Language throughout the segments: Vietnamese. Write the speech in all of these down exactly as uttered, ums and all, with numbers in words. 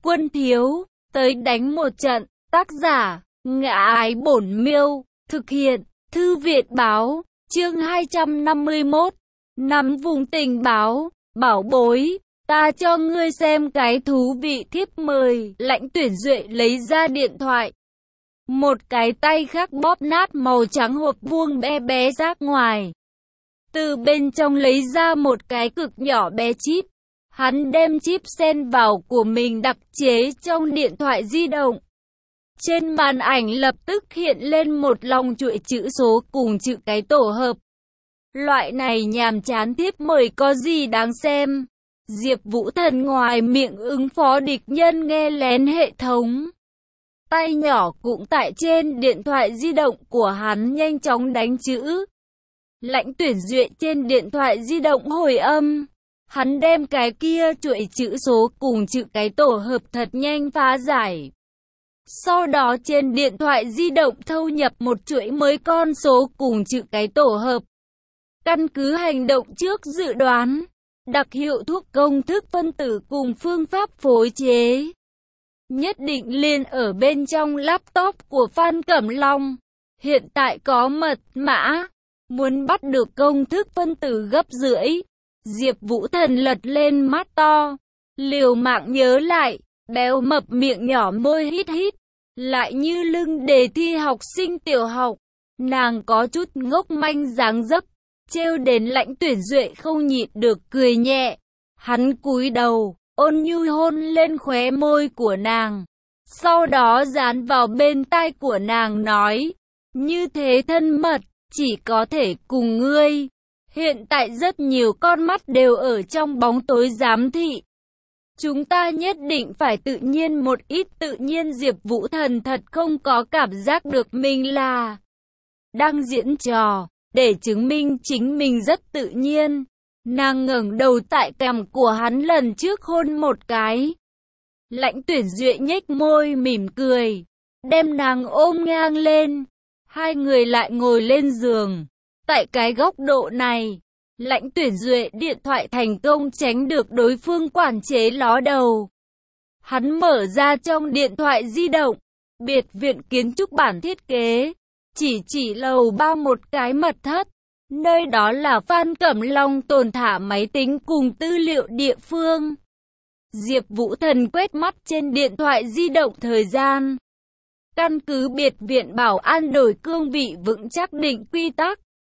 Quân thiếu, tới đánh một trận. Tác giả, Ngã Ái Bổn Miêu. Thực hiện, Thư viện báo. Chương hai trăm năm mươi mốt. Nắm vùng tình báo. Bảo bối, ta cho ngươi xem cái thú vị thiếp mời. Lãnh Tuyển Duệ lấy ra điện thoại. Một cái tay khác bóp nát màu trắng hộp vuông bé bé rác ngoài. Từ bên trong lấy ra một cái cực nhỏ bé chip. Hắn đem chip xen vào của mình đặc chế trong điện thoại di động. Trên màn ảnh lập tức hiện lên một lòng chuỗi chữ số cùng chữ cái tổ hợp. Loại này nhàm chán thiếp mời có gì đáng xem. Diệp Vũ Thần ngoài miệng ứng phó địch nhân nghe lén hệ thống. Tay nhỏ cũng tại trên điện thoại di động của hắn nhanh chóng đánh chữ. Lãnh Tuyển Duệ trên điện thoại di động hồi âm. Hắn đem cái kia chuỗi chữ số cùng chữ cái tổ hợp thật nhanh phá giải. Sau đó trên điện thoại di động thâu nhập một chuỗi mới con số cùng chữ cái tổ hợp. Căn cứ hành động trước dự đoán, đặc hiệu thuốc công thức phân tử cùng phương pháp phối chế. Nhất định liền ở bên trong laptop của Phan Cẩm Long. Hiện tại có mật mã. Muốn bắt được công thức phân tử gấp rưỡi. Diệp Vũ Thần lật lên mắt to. Liều mạng nhớ lại. Béo mập miệng nhỏ môi hít hít. Lại như lưng đề thi học sinh tiểu học. Nàng có chút ngốc manh dáng dấp. Trêu đến Lãnh Tuyển Duệ không nhịn được cười nhẹ. Hắn cúi đầu, ôn nhu hôn lên khóe môi của nàng. Sau đó dán vào bên tai của nàng nói. Như thế thân mật, chỉ có thể cùng ngươi. Hiện tại rất nhiều con mắt đều ở trong bóng tối giám thị. Chúng ta nhất định phải tự nhiên một ít. Tự nhiên Diệp Vũ Thần thật không có cảm giác được mình là đang diễn trò. Để chứng minh chính mình rất tự nhiên, nàng ngẩng đầu tại cằm của hắn lần trước hôn một cái. Lãnh Tuyển Duệ nhếch môi mỉm cười, đem nàng ôm ngang lên. Hai người lại ngồi lên giường. Tại cái góc độ này, Lãnh Tuyển Duệ điện thoại thành công tránh được đối phương quản chế ló đầu. Hắn mở ra trong điện thoại di động, biệt viện kiến trúc bản thiết kế. Chỉ chỉ lầu ba một cái mật thất. Nơi đó là Phan Cẩm Long tồn thả máy tính cùng tư liệu địa phương. Diệp Vũ Thần quét mắt trên điện thoại di động thời gian. Căn cứ biệt viện bảo an đổi cương vị vững chắc định quy tắc.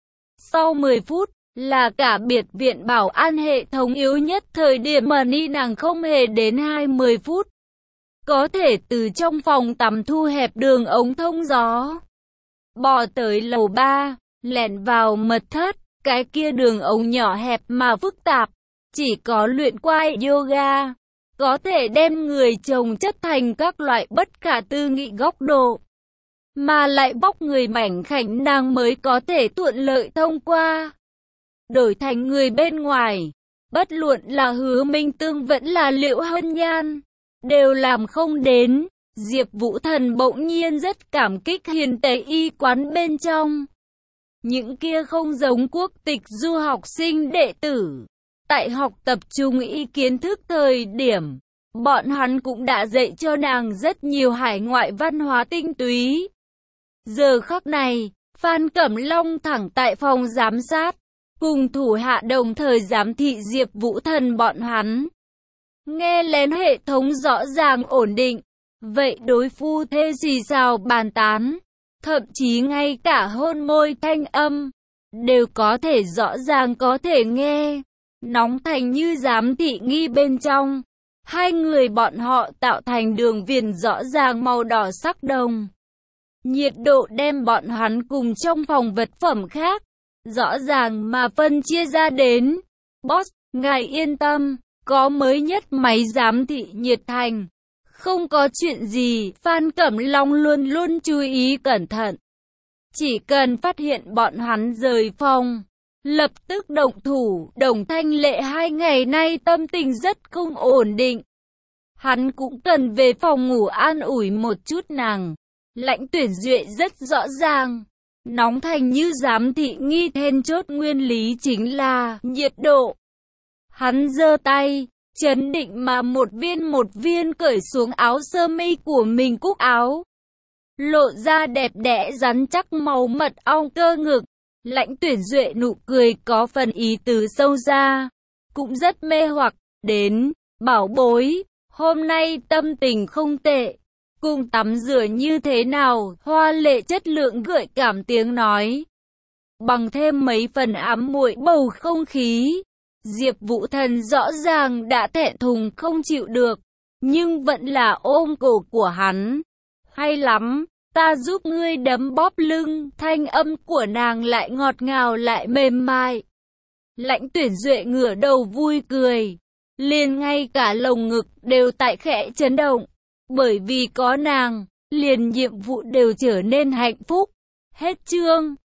Sau mười phút là cả biệt viện bảo an hệ thống yếu nhất thời điểm mà ni nàng không hề đến hai mươi phút. Có thể từ trong phòng tắm thu hẹp đường ống thông gió. Bò tới lầu ba, lẻn vào mật thất, cái kia đường ống nhỏ hẹp mà phức tạp, chỉ có luyện quai yoga, có thể đem người chồng chất thành các loại bất khả tư nghị góc độ, mà lại bóc người mảnh khảnh nàng mới có thể thuận lợi thông qua. Đổi thành người bên ngoài, bất luận là Hứa Minh Tương vẫn là Liễu Hân Nhan, đều làm không đến. Diệp Vũ Thần bỗng nhiên rất cảm kích hiền tế y quán bên trong. Những kia không giống quốc tịch du học sinh đệ tử. Tại học tập trung y kiến thức thời điểm, bọn hắn cũng đã dạy cho nàng rất nhiều hải ngoại văn hóa tinh túy. Giờ khắc này, Phan Cẩm Long thẳng tại phòng giám sát, cùng thủ hạ đồng thời giám thị Diệp Vũ Thần bọn hắn. Nghe lén hệ thống rõ ràng ổn định. Vậy đối phu thê xì xào bàn tán, thậm chí ngay cả hôn môi thanh âm, đều có thể rõ ràng có thể nghe, nóng thành như giám thị nghi bên trong. Hai người bọn họ tạo thành đường viền rõ ràng màu đỏ sắc đồng. Nhiệt độ đem bọn hắn cùng trong phòng vật phẩm khác, rõ ràng mà phân chia ra đến. Boss, ngài yên tâm, có mới nhất máy giám thị nhiệt thành. Không có chuyện gì, Phan Cẩm Long luôn luôn chú ý cẩn thận. Chỉ cần phát hiện bọn hắn rời phòng, lập tức động thủ. Đồng Thanh Lệ hai ngày nay tâm tình rất không ổn định. Hắn cũng cần về phòng ngủ an ủi một chút nàng. Lãnh Tuyển Duệ rất rõ ràng. Nóng thành như giám thị nghi then chốt nguyên lý chính là nhiệt độ. Hắn giơ tay, Chấn định mà một viên một viên cởi xuống áo sơ mi của mình, cúc áo, lộ ra đẹp đẽ rắn chắc màu mật ong cơ ngực. Lãnh Tuyển Duệ nụ cười có phần ý tứ sâu xa, cũng rất mê hoặc. Đến, bảo bối, hôm nay tâm tình không tệ, cùng tắm rửa như thế nào? Hoa lệ chất lượng gợi cảm tiếng nói, bằng thêm mấy phần ám muội bầu không khí. Diệp Vũ Thần rõ ràng đã thẹn thùng không chịu được, nhưng vẫn là ôm cổ của hắn. Hay lắm, ta giúp ngươi đấm bóp lưng. Thanh âm của nàng lại ngọt ngào lại mềm mại. Lãnh Tuyển Duệ ngửa đầu vui cười, liền ngay cả lồng ngực đều tại khẽ chấn động. Bởi vì có nàng, liền nhiệm vụ đều trở nên hạnh phúc. Hết chương.